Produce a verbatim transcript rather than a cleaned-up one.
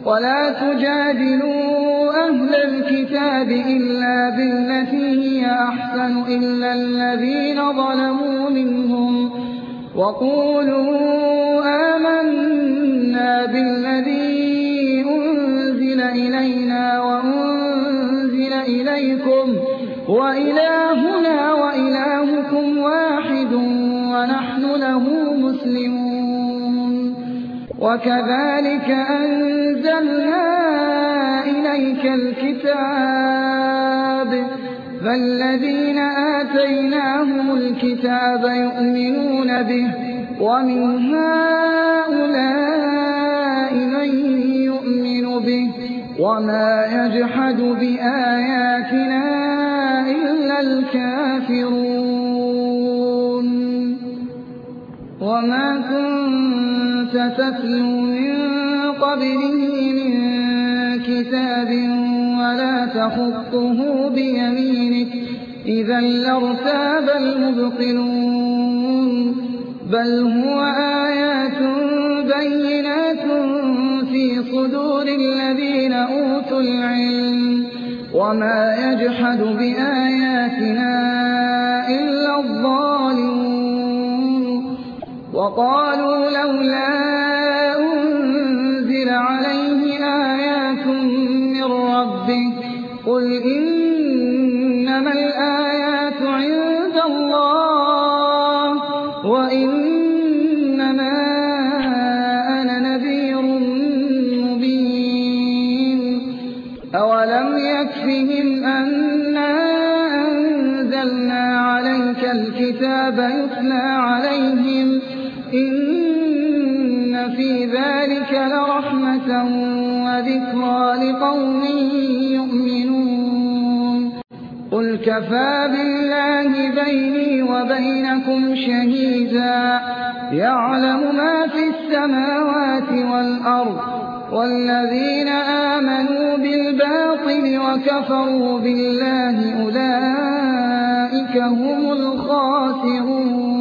ولا تجادلوا أهل الكتاب إلا بالتي هي أحسن إلا الذين ظلموا منهم وقولوا آمنا بالذي أنزل إلينا وأنزل إليكم وإلهنا وإلهكم واحد ونحن له مسلمون. وكذلك أنزلنا إليك الكتاب فالذين آتيناهم الكتاب يؤمنون به ومن هؤلاء من يؤمن به وما يجحد بآياتنا إلا الكافرون. وما كنت تتلو من قبله من كتاب ولا تخطه بيمينك إذا لارتاب المبطلون بل هو آيات بينات في صدور الذين أوتوا العلم وما يجحد بآياتنا إلا الظالمون. وقالوا لولا أنزل عليه آيات من ربه قل إنما الآيات عند الله وإنما أنا نذير مبين. أولم يكفهم أنا أنزلنا عليك الكتاب يتلى عليهم إن في ذلك لرحمة وذكرى لقوم يؤمنون. قل كفى بالله بيني وبينكم شهيدا يعلم ما في السماوات والأرض والذين آمنوا بالباطل وكفروا بالله أولئك هم الخاسرون.